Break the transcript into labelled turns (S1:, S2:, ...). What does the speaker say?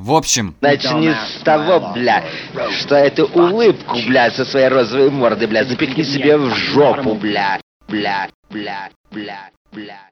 S1: В общем...
S2: Начни с того, бля, что эту улыбку, бля, со своей розовой морды, бля, запихни себе в жопу, бля.